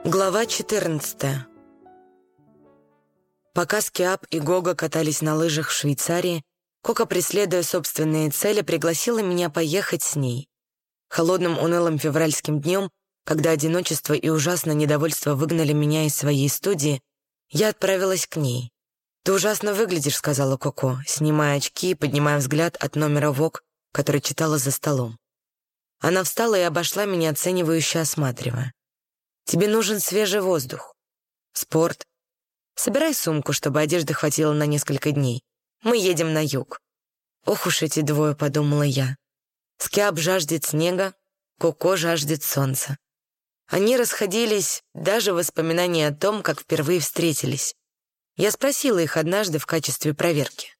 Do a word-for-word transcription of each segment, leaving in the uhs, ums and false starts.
Глава четырнадцатая. Пока Скиап и Гога катались на лыжах в Швейцарии, Коко, преследуя собственные цели, пригласила меня поехать с ней. Холодным унылым февральским днем, когда одиночество и ужасное недовольство выгнали меня из своей студии, я отправилась к ней. «Ты ужасно выглядишь», — сказала Коко, снимая очки и поднимая взгляд от номера Vogue, который читала за столом. Она встала и обошла меня, оценивающе осматривая. «Тебе нужен свежий воздух. Спорт. Собирай сумку, чтобы одежды хватило на несколько дней. Мы едем на юг». «Ох уж эти двое», — подумала я. Скиап жаждет снега, Коко жаждет солнца. Они расходились даже в воспоминании о том, как впервые встретились. Я спросила их однажды в качестве проверки.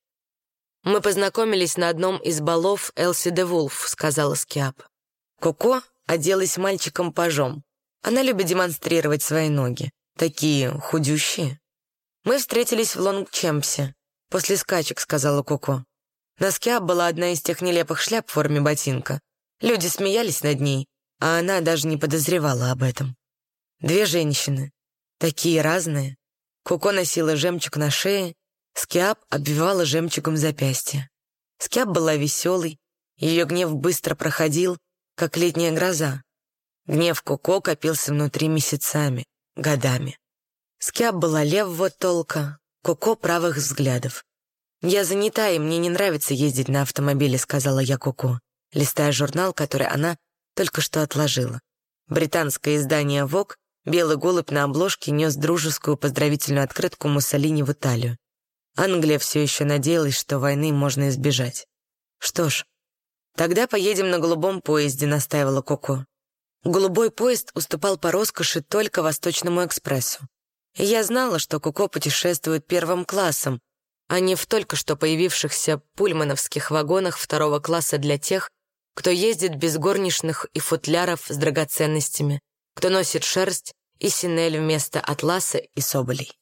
«Мы познакомились на одном из балов Элси де Вулф», — сказала Скиап. Коко оделась мальчиком-пажом. Она любит демонстрировать свои ноги, такие худющие. «Мы встретились в Лонгчемпсе. После скачек», — сказала Коко. На Скиап была одна из тех нелепых шляп в форме ботинка. Люди смеялись над ней, а она даже не подозревала об этом. Две женщины, такие разные. Коко носила жемчуг на шее, Скиап обвивала жемчугом запястье. Скиап была веселой, ее гнев быстро проходил, как летняя гроза. Гнев Коко копился внутри месяцами, годами. Скиап была левого толка, Коко правых взглядов. «Я занята, и мне не нравится ездить на автомобиле», — сказала я Коко, листая журнал, который она только что отложила. Британское издание Vogue, белый голубь на обложке, нес дружескую поздравительную открытку Муссолини в Италию. Англия все еще надеялась, что войны можно избежать. «Что ж, тогда поедем на голубом поезде», — настаивала Коко. Голубой поезд уступал по роскоши только Восточному экспрессу. И я знала, что Коко путешествует первым классом, а не в только что появившихся пульмановских вагонах второго класса для тех, кто ездит без горничных и футляров с драгоценностями, кто носит шерсть и синель вместо атласа и соболей.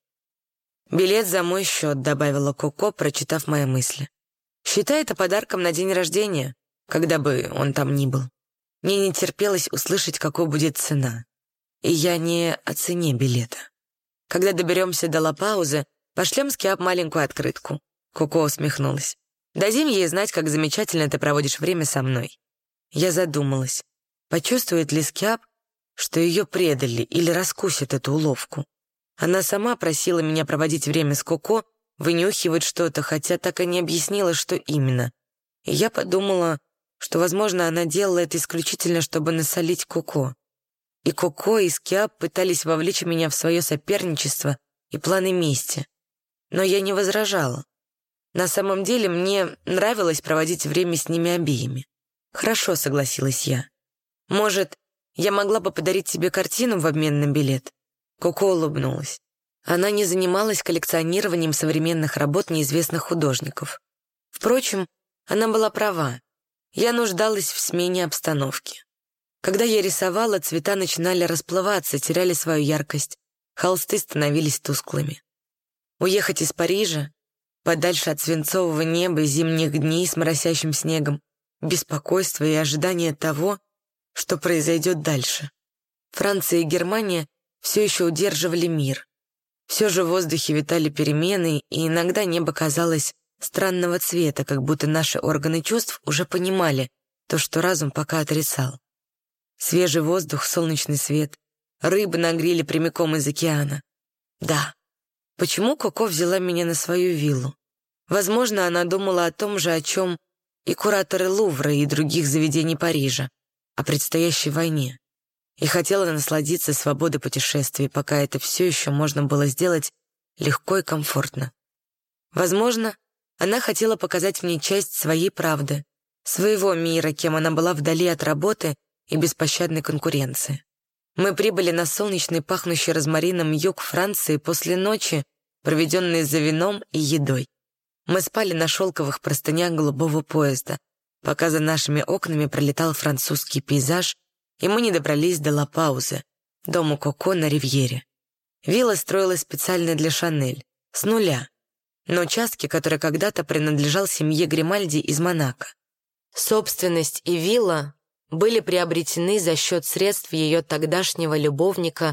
«Билет за мой счет», — добавила Коко, прочитав мои мысли. «Считай это подарком на день рождения, когда бы он там ни был». Мне не терпелось услышать, какой будет цена. И я не о цене билета. «Когда доберемся до Ла-Паузы, пошлем Скиап маленькую открытку». Коко усмехнулась. «Дадим ей знать, как замечательно ты проводишь время со мной». Я задумалась, почувствует ли Скиап, что ее предали или раскусит эту уловку. Она сама просила меня проводить время с Коко, вынюхивать что-то, хотя так и не объяснила, что именно. И я подумала, что, возможно, она делала это исключительно, чтобы насолить Коко. И Коко, и Скиап пытались вовлечь меня в свое соперничество и планы мести. Но я не возражала. На самом деле мне нравилось проводить время с ними обеими. «Хорошо», — согласилась я. «Может, я могла бы подарить тебе картину в обмен на билет?» Коко улыбнулась. Она не занималась коллекционированием современных работ неизвестных художников. Впрочем, она была права. Я нуждалась в смене обстановки. Когда я рисовала, цвета начинали расплываться, теряли свою яркость, холсты становились тусклыми. Уехать из Парижа, подальше от свинцового неба и зимних дней с моросящим снегом, беспокойство и ожидание того, что произойдет дальше. Франция и Германия все еще удерживали мир. Все же в воздухе витали перемены, и иногда небо казалось странного цвета, как будто наши органы чувств уже понимали то, что разум пока отрицал. Свежий воздух, солнечный свет, рыбы на гриле прямиком из океана. Да, почему Коко взяла меня на свою виллу? Возможно, она думала о том же, о чем и кураторы Лувра и других заведений Парижа, о предстоящей войне, и хотела насладиться свободой путешествий, пока это все еще можно было сделать легко и комфортно. Возможно, она хотела показать мне часть своей правды, своего мира, кем она была вдали от работы и беспощадной конкуренции. Мы прибыли на солнечный, пахнущий розмарином юг Франции после ночи, проведенной за вином и едой. Мы спали на шелковых простынях голубого поезда, пока за нашими окнами пролетал французский пейзаж, и мы не добрались до Ла-Паузы, дому Коко на Ривьере. Вилла строилась специально для Шанель, с нуля, на участке, который когда-то принадлежал семье Гримальди из Монако. Собственность и вилла были приобретены за счет средств ее тогдашнего любовника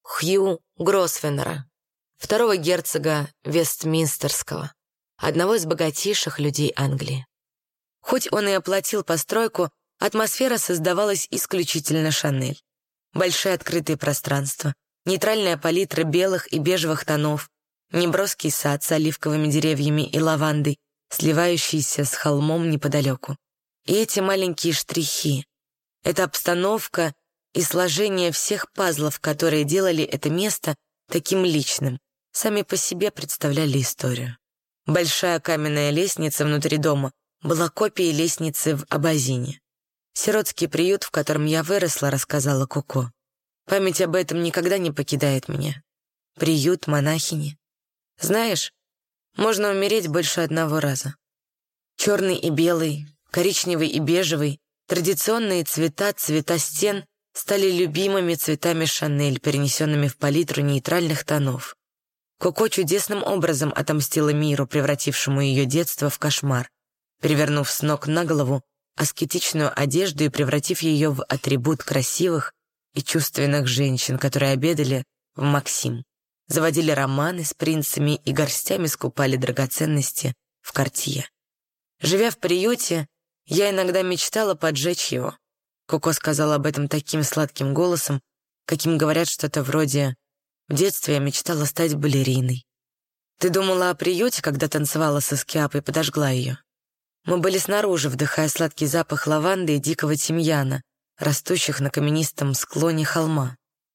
Хью Гросвеннера, второго герцога Вестминстерского, одного из богатейших людей Англии. Хоть он и оплатил постройку, атмосфера создавалась исключительно Шанель. Большие открытые пространства, нейтральная палитра белых и бежевых тонов, неброский сад с оливковыми деревьями и лавандой, сливающийся с холмом неподалеку. И эти маленькие штрихи, эта обстановка и сложение всех пазлов, которые делали это место таким личным, сами по себе представляли историю. Большая каменная лестница внутри дома была копией лестницы в Абазине. Сиротский приют, в котором я выросла, рассказала Коко. Память об этом никогда не покидает меня. Приют монахини. Знаешь, можно умереть больше одного раза. Черный и белый, коричневый и бежевый, традиционные цвета, цвета стен стали любимыми цветами Шанель, перенесенными в палитру нейтральных тонов. Коко чудесным образом отомстила миру, превратившему ее детство в кошмар, перевернув с ног на голову аскетичную одежду и превратив ее в атрибут красивых и чувственных женщин, которые обедали в Максим, заводили романы с принцами и горстями скупали драгоценности в Кортье. Живя в приюте, я иногда мечтала поджечь его. Коко сказала об этом таким сладким голосом, каким говорят что-то вроде «В детстве я мечтала стать балериной». Ты думала о приюте, когда танцевала со Скиапой и подожгла ее? Мы были снаружи, вдыхая сладкий запах лаванды и дикого тимьяна, растущих на каменистом склоне холма.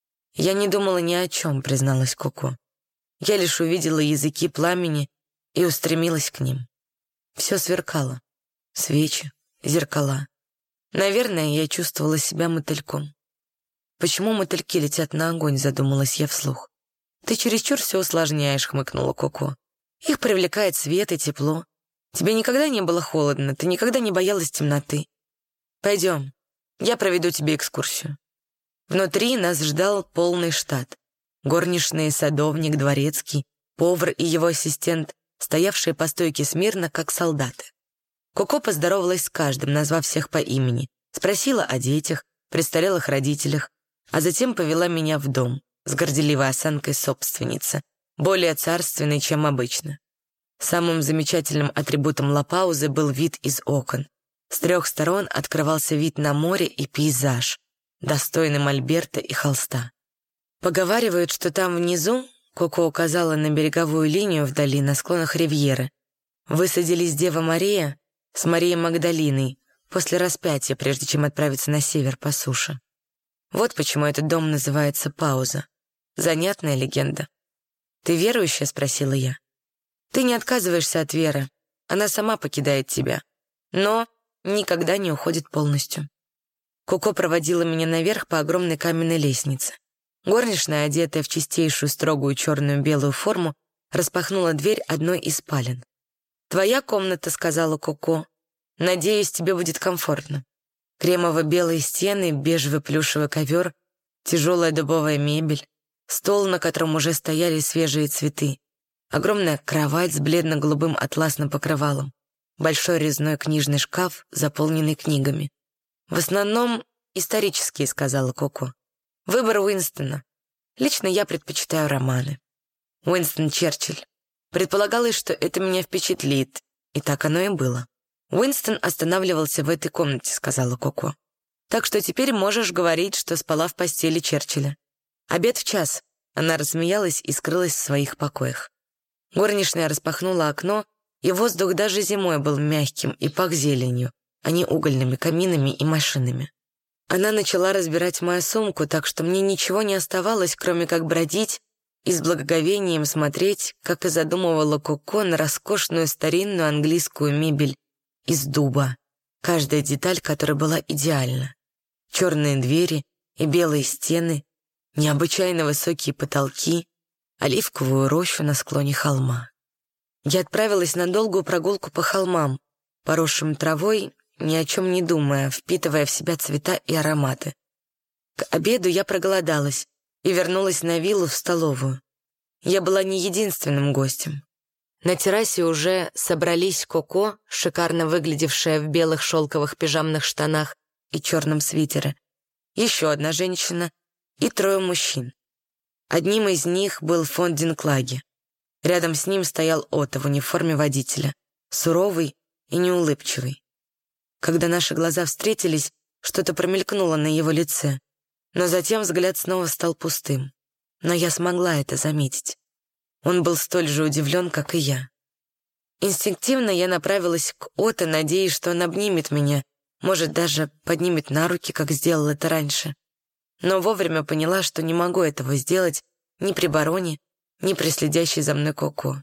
Я не думала ни о чем, призналась Коко. Я лишь увидела языки пламени и устремилась к ним. Все сверкало. Свечи, зеркала. Наверное, я чувствовала себя мотыльком. «Почему мотыльки летят на огонь?» — задумалась я вслух. «Ты чересчур все усложняешь», — хмыкнула Коко. «Их привлекает свет и тепло. Тебе никогда не было холодно, ты никогда не боялась темноты. Пойдем, я проведу тебе экскурсию». Внутри нас ждал полный штат. Горничные, садовник, дворецкий, повар и его ассистент, стоявшие по стойке смирно, как солдаты. Коко поздоровалась с каждым, назвав всех по имени, спросила о детях, престарелых родителях, а затем повела меня в дом с горделивой осанкой собственницы, более царственной, чем обычно. Самым замечательным атрибутом Ла-Паузы был вид из окон. С трех сторон открывался вид на море и пейзаж, достойный мольберта и холста. Поговаривают, что там внизу, Коко указала на береговую линию вдали, на склонах Ривьеры, высадились Дева Мария с Марией Магдалиной после распятия, прежде чем отправиться на север по суше. Вот почему этот дом называется Пауза. Занятная легенда. «Ты верующая?» — спросила я. «Ты не отказываешься от веры. Она сама покидает тебя. Но никогда не уходит полностью». Коко проводила меня наверх по огромной каменной лестнице. Горничная, одетая в чистейшую строгую черную белую форму, распахнула дверь одной из спален. «Твоя комната», — сказала Коко. «Надеюсь, тебе будет комфортно. Кремово-белые стены, бежевый плюшевый ковер, тяжелая дубовая мебель, стол, на котором уже стояли свежие цветы, огромная кровать с бледно-голубым атласным покрывалом, большой резной книжный шкаф, заполненный книгами. В основном исторические», — сказала Коко. «Выбор Уинстона. Лично я предпочитаю романы. Уинстон Черчилль. Предполагалось, что это меня впечатлит, и так оно и было». «Уинстон останавливался в этой комнате», — сказала Коко. «Так что теперь можешь говорить, что спала в постели Черчилля. Обед в час». Она рассмеялась и скрылась в своих покоях. Горничная распахнула окно, и воздух даже зимой был мягким и пах зеленью, а не угольными каминами и машинами. Она начала разбирать мою сумку, так что мне ничего не оставалось, кроме как бродить и с благоговением смотреть, как и задумывала Коко, на роскошную старинную английскую мебель из дуба, каждая деталь которой была идеальна. Черные двери и белые стены, необычайно высокие потолки, оливковую рощу на склоне холма. Я отправилась на долгую прогулку по холмам, поросшим травой, ни о чем не думая, впитывая в себя цвета и ароматы. К обеду я проголодалась и вернулась на виллу в столовую. Я была не единственным гостем. На террасе уже собрались Коко, шикарно выглядевшая в белых шелковых пижамных штанах и черном свитере, еще одна женщина и трое мужчин. Одним из них был фон Динклаге. Рядом с ним стоял Отто в униформе водителя, суровый и неулыбчивый. Когда наши глаза встретились, что-то промелькнуло на его лице, но затем взгляд снова стал пустым. Но я смогла это заметить. Он был столь же удивлен, как и я. Инстинктивно я направилась к Отто, надеясь, что он обнимет меня, может, даже поднимет на руки, как сделал это раньше. Но вовремя поняла, что не могу этого сделать ни при бароне, ни при следящей за мной Коко.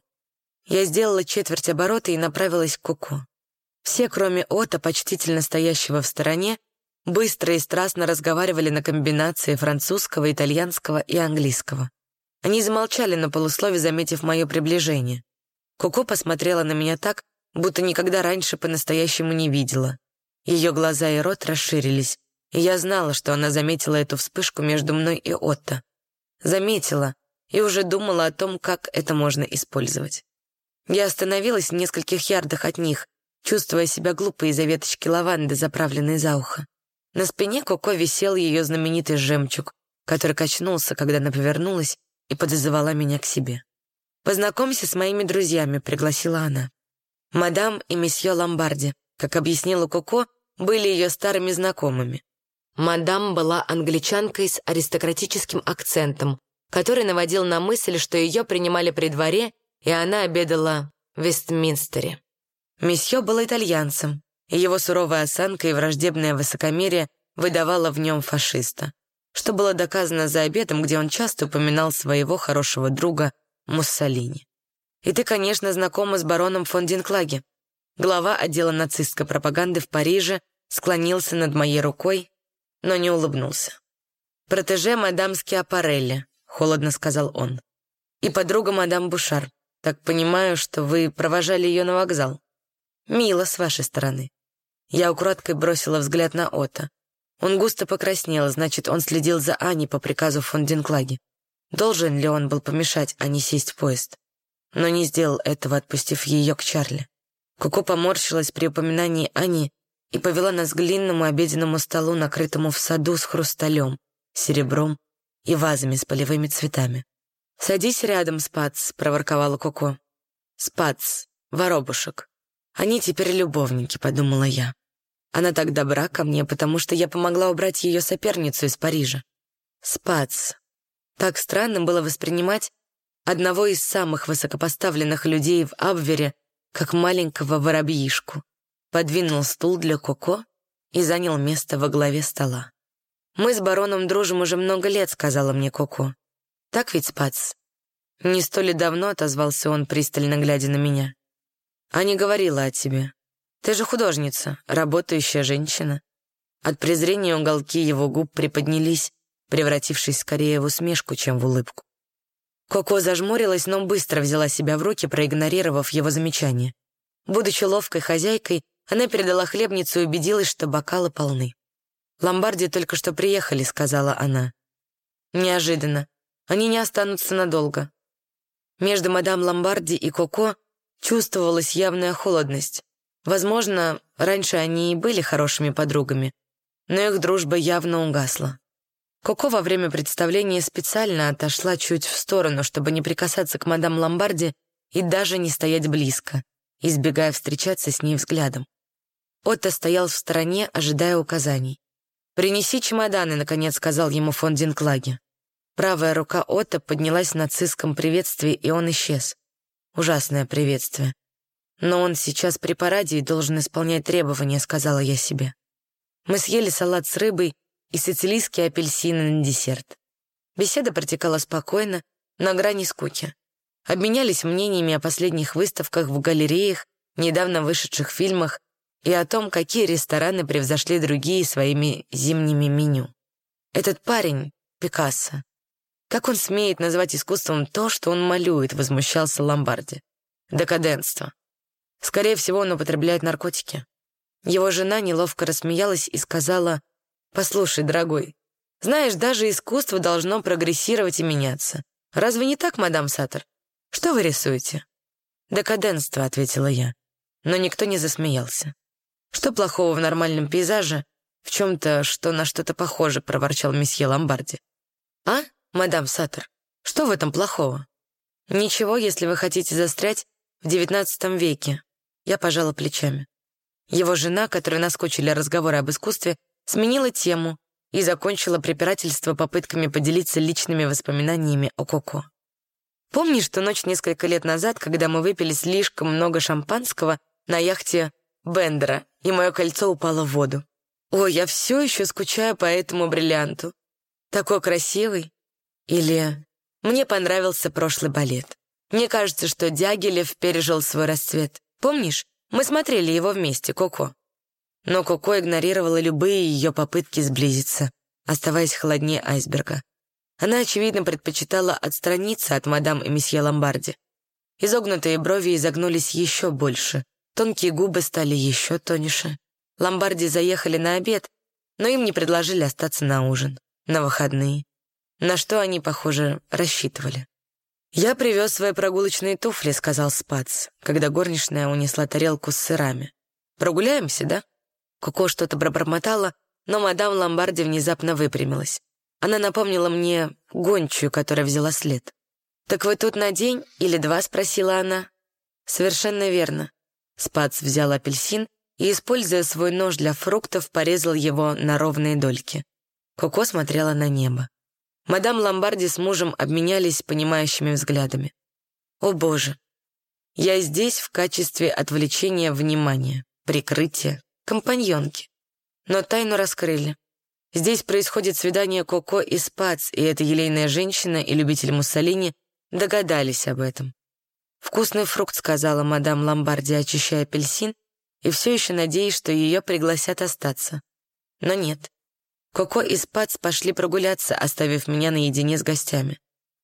Я сделала четверть оборота и направилась к Коко. Все, кроме Отто, почтительно стоящего в стороне, быстро и страстно разговаривали на комбинации французского, итальянского и английского. Они замолчали на полуслове, заметив мое приближение. Коко посмотрела на меня так, будто никогда раньше по-настоящему не видела. Ее глаза и рот расширились, и я знала, что она заметила эту вспышку между мной и Отто. Заметила и уже думала о том, как это можно использовать. Я остановилась в нескольких ярдах от них, чувствуя себя глупо из-за веточки лаванды, заправленной за ухо. На спине Коко висел ее знаменитый жемчуг, который качнулся, когда она повернулась и подозывала меня к себе. «Познакомься с моими друзьями», — пригласила она. Мадам и месье Ломбарди, как объяснила Коко, были ее старыми знакомыми. Мадам была англичанкой с аристократическим акцентом, который наводил на мысль, что ее принимали при дворе, и она обедала в Вестминстере. Месье был итальянцем, и его суровая осанка и враждебное высокомерие выдавало в нем фашиста, что было доказано за обедом, где он часто упоминал своего хорошего друга Муссолини. «И ты, конечно, знакома с бароном фон Динклаге». Глава отдела нацистской пропаганды в Париже склонился над моей рукой, но не улыбнулся. «Протеже мадам Скиапарелли», — холодно сказал он. «И подруга мадам Бушар. Так понимаю, что вы провожали ее на вокзал. Мило с вашей стороны». Я украдкой бросила взгляд на Отто. Он густо покраснел, значит, он следил за Аней по приказу фон Динклаге. Должен ли он был помешать Ане сесть в поезд? Но не сделал этого, отпустив ее к Чарли. Коко поморщилась при упоминании Ани и повела нас к длинному обеденному столу, накрытому в саду с хрусталем, серебром и вазами с полевыми цветами. «Садись рядом, Спац», — проворковала Коко. «Спац, воробушек. Они теперь любовники», — подумала я. Она так добра ко мне, потому что я помогла убрать ее соперницу из Парижа. Спац. Так странно было воспринимать одного из самых высокопоставленных людей в Абвере как маленького воробьишку. Подвинул стул для Коко и занял место во главе стола. «Мы с бароном дружим уже много лет», — сказала мне Коко. «Так ведь, Спац?» «Не столь давно», — отозвался он, пристально глядя на меня. «Аня говорила о тебе. Ты же художница, работающая женщина». От презрения уголки его губ приподнялись, превратившись скорее в усмешку, чем в улыбку. Коко зажмурилась, но быстро взяла себя в руки, проигнорировав его замечание. Будучи ловкой хозяйкой, она передала хлебницу и убедилась, что бокалы полны. «Ломбарди только что приехали», — сказала она. «Неожиданно. Они не останутся надолго». Между мадам Ломбарди и Коко чувствовалась явная холодность. Возможно, раньше они и были хорошими подругами, но их дружба явно угасла. Коко во время представления специально отошла чуть в сторону, чтобы не прикасаться к мадам Ломбарди и даже не стоять близко, избегая встречаться с ней взглядом. Отто стоял в стороне, ожидая указаний. «Принеси чемоданы», — наконец сказал ему фон Динклаге. Правая рука Отто поднялась в нацистском приветствии, и он исчез. Ужасное приветствие. «Но он сейчас при параде и должен исполнять требования», — сказала я себе. Мы съели салат с рыбой и сицилийские апельсины на десерт. Беседа протекала спокойно, на грани скуки. Обменялись мнениями о последних выставках в галереях, недавно вышедших фильмах и о том, какие рестораны превзошли другие своими зимними меню. Этот парень, Пикассо, как он смеет назвать искусством то, что он малюет, возмущался Ломбарди. Декаденство. Скорее всего, он употребляет наркотики. Его жена неловко рассмеялась и сказала: «Послушай, дорогой, знаешь, даже искусство должно прогрессировать и меняться. Разве не так, мадам Саттер? Что вы рисуете?» «Декаденство», — ответила я. Но никто не засмеялся. «Что плохого в нормальном пейзаже? В чем-то, что на что-то похоже», — проворчал месье Ломбарди. «А, мадам Саттер, Что в этом плохого? Ничего, если вы хотите застрять в девятнадцатом веке. Я пожала плечами. Его жена, которой наскучили разговоры об искусстве, сменила тему и закончила препирательство попытками поделиться личными воспоминаниями о Коко. Помнишь ту ночь несколько лет назад, когда мы выпили слишком много шампанского на яхте Бендера, и мое кольцо упало в воду? Ой, я все еще скучаю по этому бриллианту. Такой красивый. Или мне понравился прошлый балет. Мне кажется, что Дягилев пережил свой расцвет. Помнишь, мы смотрели его вместе, Коко. Но Коко игнорировала любые ее попытки сблизиться, оставаясь холоднее айсберга. Она, очевидно, предпочитала отстраниться от мадам и месье Ломбарди. Изогнутые брови изогнулись еще больше, тонкие губы стали еще тоньше. Ломбарди заехали на обед, но им не предложили остаться на ужин, на выходные. На что они, похоже, рассчитывали. «Я привез свои прогулочные туфли», — сказал Спац, когда горничная унесла тарелку с сырами. «Прогуляемся, да?» Коко что-то пробормотала, но мадам Ломбарди внезапно выпрямилась. Она напомнила мне гончую, которая взяла след. «Так вы тут на день или два?» — спросила она. «Совершенно верно». Спац взял апельсин и, используя свой нож для фруктов, порезал его на ровные дольки. Коко смотрела на небо. Мадам Ломбарди с мужем обменялись понимающими взглядами. «О, Боже! Я здесь в качестве отвлечения внимания, прикрытия, компаньонки. Но тайну раскрыли. Здесь происходит свидание Коко и Спац, и эта елейная женщина и любитель Муссолини догадались об этом. «Вкусный фрукт», — сказала мадам Ломбарди, очищая апельсин, и все еще надеясь, что ее пригласят остаться. Но нет. Коко и Спац пошли прогуляться, оставив меня наедине с гостями.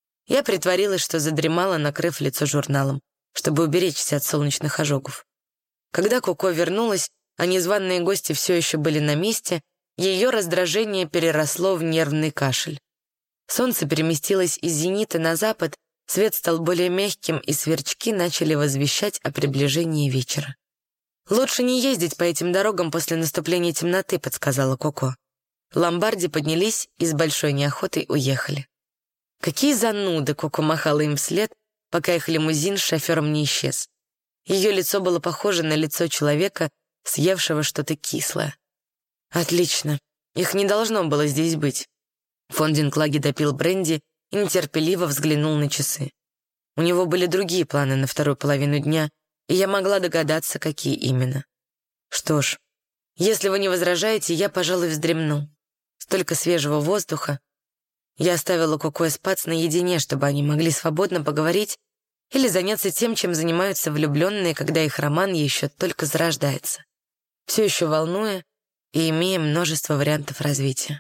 Я притворилась, что задремала, накрыв лицо журналом, чтобы уберечься от солнечных ожогов. Когда Коко вернулась, а незваные гости все еще были на месте, ее раздражение переросло в нервный кашель. Солнце переместилось из зенита на запад, свет стал более мягким, и сверчки начали возвещать о приближении вечера. «Лучше не ездить по этим дорогам после наступления темноты», — подсказала Коко. Ломбарди поднялись и с большой неохотой уехали. «Какие зануды!» — Коко махала им вслед, пока их лимузин с шофером не исчез. Ее лицо было похоже на лицо человека, съевшего что-то кислое. «Отлично. Их не должно было здесь быть». Фон Динклаги допил бренди и нетерпеливо взглянул на часы. У него были другие планы на вторую половину дня, и я могла догадаться, какие именно. «Что ж, если вы не возражаете, я, пожалуй, вздремну. Столько свежего воздуха». Я оставила Коко и Спац наедине, чтобы они могли свободно поговорить или заняться тем, чем занимаются влюбленные, когда их роман еще только зарождается, все еще волнуя и имея множество вариантов развития.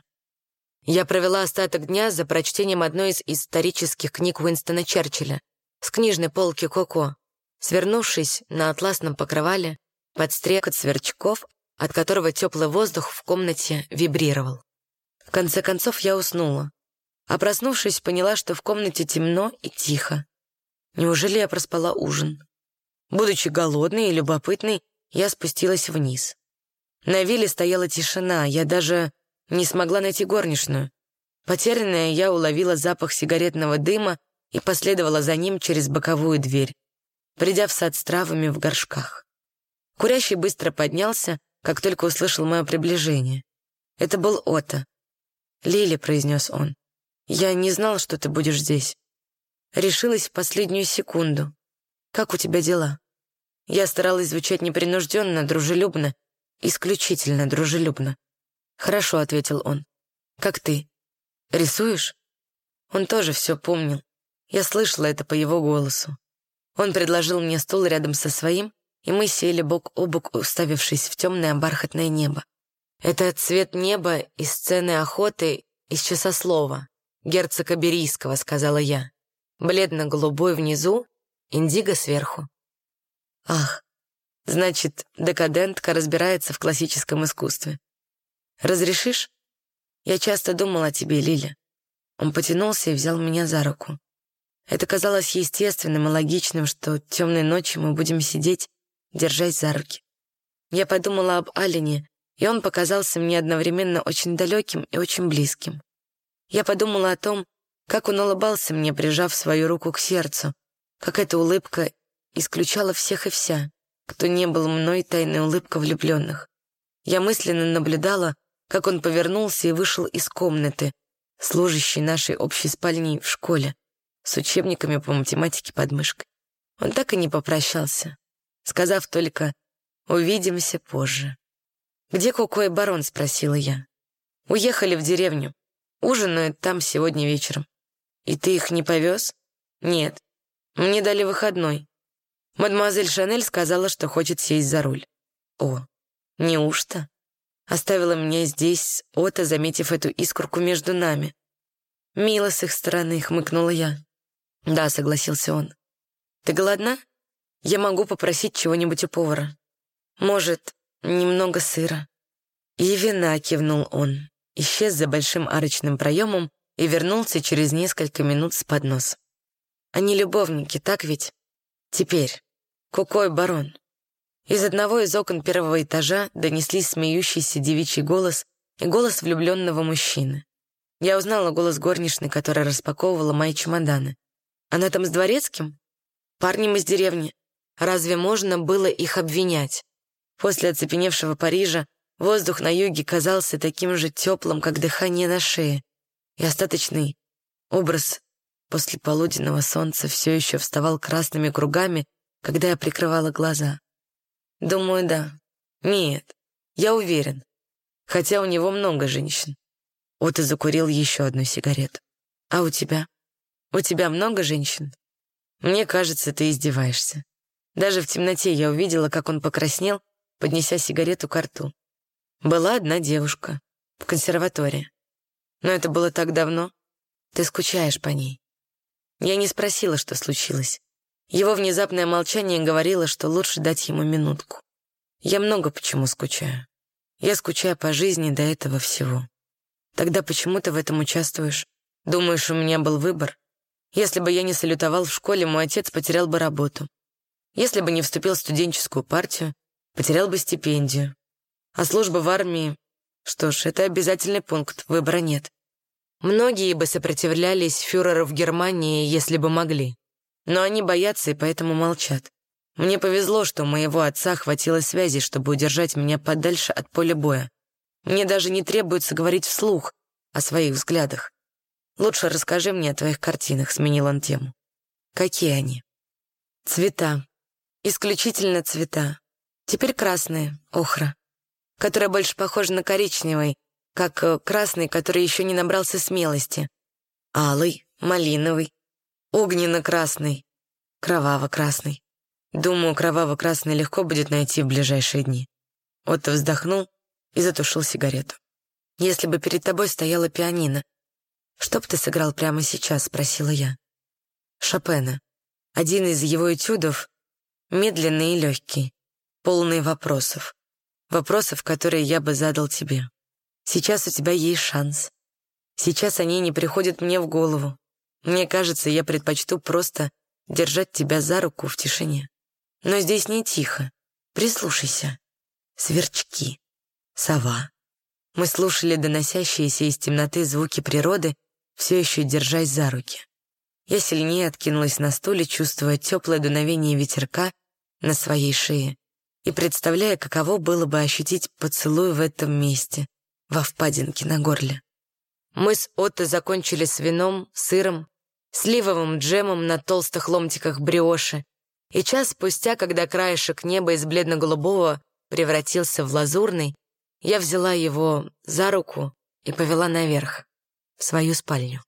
Я провела остаток дня за прочтением одной из исторических книг Уинстона Черчилля с книжной полки Коко, свернувшись на атласном покрывале под стрекот сверчков, от которого теплый воздух в комнате вибрировал. В конце концов я уснула, а проснувшись, поняла, что в комнате темно и тихо. Неужели я проспала ужин? Будучи голодной и любопытной, я спустилась вниз. На вилле стояла тишина, я даже не смогла найти горничную. Потерянная, я уловила запах сигаретного дыма и последовала за ним через боковую дверь, придя в сад с травами в горшках. Курящий быстро поднялся, как только услышал мое приближение. Это был Отто. «Лили», — произнес он, — «я не знал, что ты будешь здесь. Решилась в последнюю секунду. Как у тебя дела?» Я старалась звучать непринужденно, дружелюбно, исключительно дружелюбно. «Хорошо», — ответил он. «Как ты? Рисуешь?» Он тоже все помнил. Я слышала это по его голосу. Он предложил мне стул рядом со своим, и мы сели бок о бок, уставившись в темное бархатное небо. «Это цвет неба из сцены охоты из часослова герцога Берийского», — сказала я. «Бледно-голубой внизу, индиго сверху». «Ах, значит, декадентка разбирается в классическом искусстве. Разрешишь? Я часто думал о тебе, Лиля». Он потянулся и взял меня за руку. Это казалось естественным и логичным, что темной ночью мы будем сидеть, держась за руки. Я подумала об Аллене, и он показался мне одновременно очень далеким и очень близким. Я подумала о том, Как он улыбался мне, прижав свою руку к сердцу, как эта улыбка исключала всех и вся, кто не был мной, тайной улыбка влюбленных. Я мысленно наблюдала, как он повернулся и вышел из комнаты, служащей нашей общей спальней в школе, с учебниками по математике под мышкой. Он так и не попрощался, сказав только «увидимся позже». «Где Коко и барон?» — спросила я. «Уехали в деревню. Ужинают там сегодня вечером». «И ты их не повез?» «Нет. Мне дали выходной. Мадемуазель Шанель сказала, что хочет сесть за руль». «О, неужто?» Оставила меня здесь Отто, заметив эту искорку между нами. «Мило с их стороны», — хмыкнула я. «Да», — согласился он. «Ты голодна? Я могу попросить чего-нибудь у повара. Может, немного сыра?» «И вина», — кивнул он. Исчез за большим арочным проемом и вернулся через несколько минут с подносом. «Они любовники, так ведь? Теперь. Коко и барон». Из одного из окон первого этажа донеслись смеющийся девичий голос и голос влюбленного мужчины. Я узнала голос горничной, которая распаковывала мои чемоданы. «Она там с дворецким? Парнем из деревни. Разве можно было их обвинять?» После оцепеневшего Парижа воздух на юге казался таким же теплым, как дыхание на шее, и остаточный образ после полуденного солнца все еще вставал красными кругами, когда я прикрывала глаза. «Думаю, да. Нет, я уверен. Хотя у него много женщин». Отто закурил еще одну сигарету. «А у тебя? У тебя много женщин?» «Мне кажется, ты издеваешься». Даже в темноте я увидела, как он покраснел, поднеся сигарету ко рту. «Была одна девушка в консерватории. Но это было так давно. Ты скучаешь по ней». Я не спросила, что случилось. Его внезапное молчание говорило, что лучше дать ему минутку. Я много почему скучаю. Я скучаю по жизни до этого всего. Тогда почему ты в этом участвуешь? Думаешь, у меня был выбор? Если бы я не салютовал в школе, мой отец потерял бы работу. Если бы не вступил в студенческую партию, потерял бы стипендию. А служба в армии... Что ж, это обязательный пункт, выбора нет. Многие бы сопротивлялись фюреру в Германии, если бы могли. Но они боятся и поэтому молчат. Мне повезло, что у моего отца хватило связи, чтобы удержать меня подальше от поля боя. Мне даже не требуется говорить вслух о своих взглядах. «Лучше расскажи мне о твоих картинах», — сменил он тему. «Какие они?» «Цвета. Исключительно цвета. Теперь красные, охра, которая больше похожа на коричневый, как красный, который еще не набрался смелости. Алый, малиновый, огненно-красный, кроваво-красный. Думаю, кроваво-красный легко будет найти в ближайшие дни». Отто вздохнул и затушил сигарету. «Если бы перед тобой стояла пианино, что бы ты сыграл прямо сейчас?» — спросила я. Шопена. Один из его этюдов медленный и легкий, полный вопросов. Вопросов, которые я бы задал тебе. Сейчас у тебя есть шанс. Сейчас они не приходят мне в голову. Мне кажется, я предпочту просто держать тебя за руку в тишине. Но здесь не тихо. Прислушайся. Сверчки. Сова. Мы слушали доносящиеся из темноты звуки природы, все еще держась за руки. Я сильнее откинулась на стуле, чувствуя теплое дуновение ветерка на своей шее и представляя, каково было бы ощутить поцелуй в этом месте, во впадинке на горле. Мы с Отто закончили с вином, сыром, сливовым джемом на толстых ломтиках бриоши, и час спустя, когда краешек неба из бледно-голубого превратился в лазурный, я взяла его за руку и повела наверх, в свою спальню.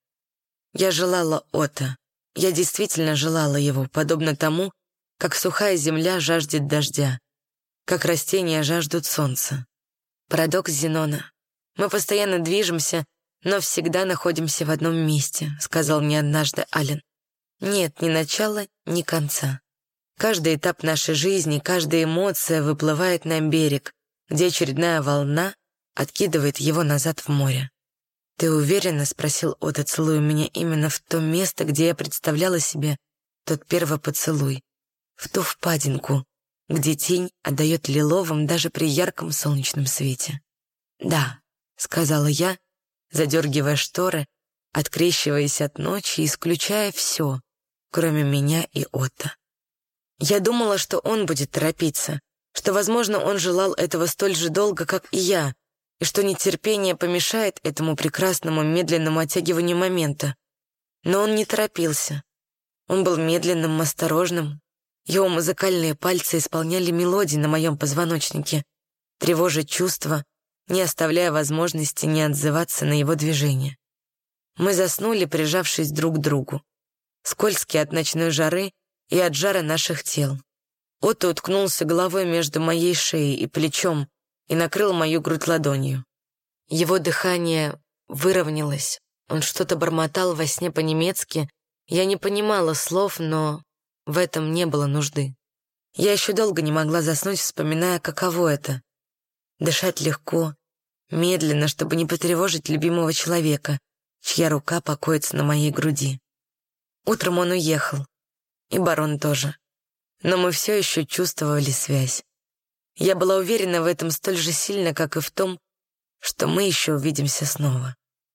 Я желала Отто. Я действительно желала его, подобно тому, как сухая земля жаждет дождя, как растения жаждут солнца. Парадокс Зенона. Мы постоянно движемся, но всегда находимся в одном месте, сказал мне однажды Ален. Нет ни начала, ни конца. Каждый этап нашей жизни, каждая эмоция выплывает на берег, где очередная волна откидывает его назад в море. «Ты уверена?» — спросил Отто, целуя меня именно в то место, где я представляла себе тот первый поцелуй, в ту впадинку, где тень отдает лиловым даже при ярком солнечном свете. «Да», — сказала я, задергивая шторы открещиваясь от ночи, исключая все, кроме меня и Отто. Я думала, что он будет торопиться, что, возможно, он желал этого столь же долго, как и я, и что нетерпение помешает этому прекрасному медленному оттягиванию момента. Но он не торопился. Он был медленным, осторожным. Его музыкальные пальцы исполняли мелодии на моем позвоночнике, тревожа чувства, не оставляя возможности не отзываться на его движения. Мы заснули, прижавшись друг к другу, скользкие от ночной жары и от жара наших тел. Отто уткнулся головой между моей шеей и плечом и накрыл мою грудь ладонью. Его дыхание выровнялось. Он что-то бормотал во сне по-немецки. Я не понимала слов, но в этом не было нужды. Я еще долго не могла заснуть, вспоминая, каково это — дышать легко, медленно, чтобы не потревожить любимого человека, чья рука покоится на моей груди. Утром он уехал, и барон тоже. Но мы все еще чувствовали связь. Я была уверена в этом столь же сильно, как и в том, что мы еще увидимся снова.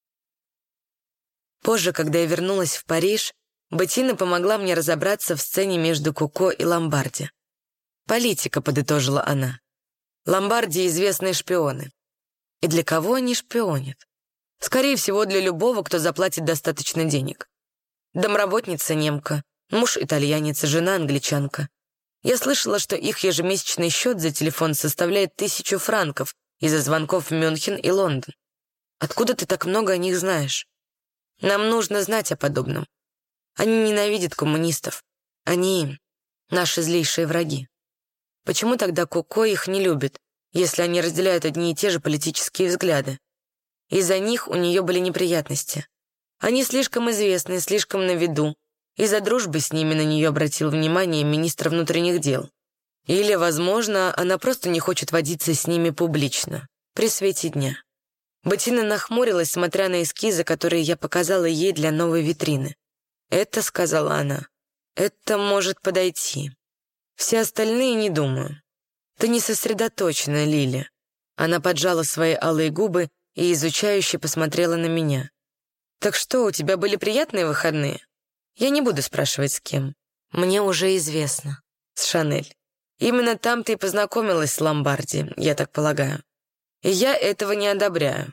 Позже, когда я вернулась в Париж, Беттина помогла мне разобраться в сцене между Коко и Ломбарди. «Политика», — подытожила она. «Ломбарди — известные шпионы. И для кого они шпионят? Скорее всего, для любого, кто заплатит достаточно денег. Домработница немка, муж итальянец, жена англичанка. Я слышала, что их ежемесячный счет за телефон составляет тысячу франков из-за звонков в Мюнхен и Лондон. Откуда ты так много о них знаешь? Нам нужно знать о подобном. Они ненавидят коммунистов. Они наши злейшие враги. Почему тогда Коко их не любит, если они разделяют одни и те же политические взгляды? Из-за них у нее были неприятности. Они слишком известны, слишком на виду. Из-за дружбы с ними на нее обратил внимание министр внутренних дел. Или, возможно, она просто не хочет водиться с ними публично, при свете дня. Беттина нахмурилась, смотря на эскизы, которые я показала ей для новой витрины. «Это, — сказала она, — это может подойти. Все остальные не думаю. Ты не сосредоточена, Лили». Она поджала свои алые губы и изучающе посмотрела на меня. «Так что, у тебя были приятные выходные? Я не буду спрашивать, с кем. Мне уже известно. С Шанель. Именно там ты и познакомилась с Ломбарди, я так полагаю. И я этого не одобряю.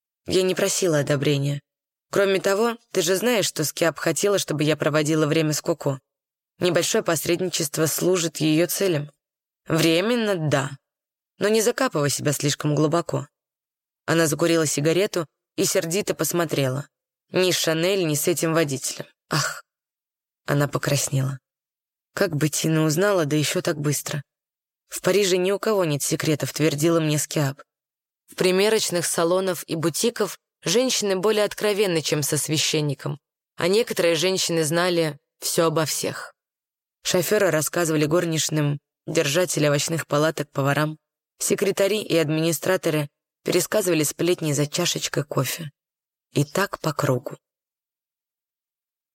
Я не просила одобрения. Кроме того, ты же знаешь, что Скиап хотела, чтобы я проводила время с Коко. Небольшое посредничество служит ее целям. Временно, да. Но не закапывай себя слишком глубоко». Она закурила сигарету и сердито посмотрела. Ни с Шанель, ни с этим водителем. Ах! Она покраснела. Как Беттина узнала, да еще так быстро. В Париже ни у кого нет секретов, твердила мне Скиап. В примерочных салонов и бутиков женщины более откровенны, чем со священником, а некоторые женщины знали все обо всех. Шоферы рассказывали горничным, держатели овощных палаток поварам, секретари и администраторы пересказывали сплетни за чашечкой кофе. И так по кругу.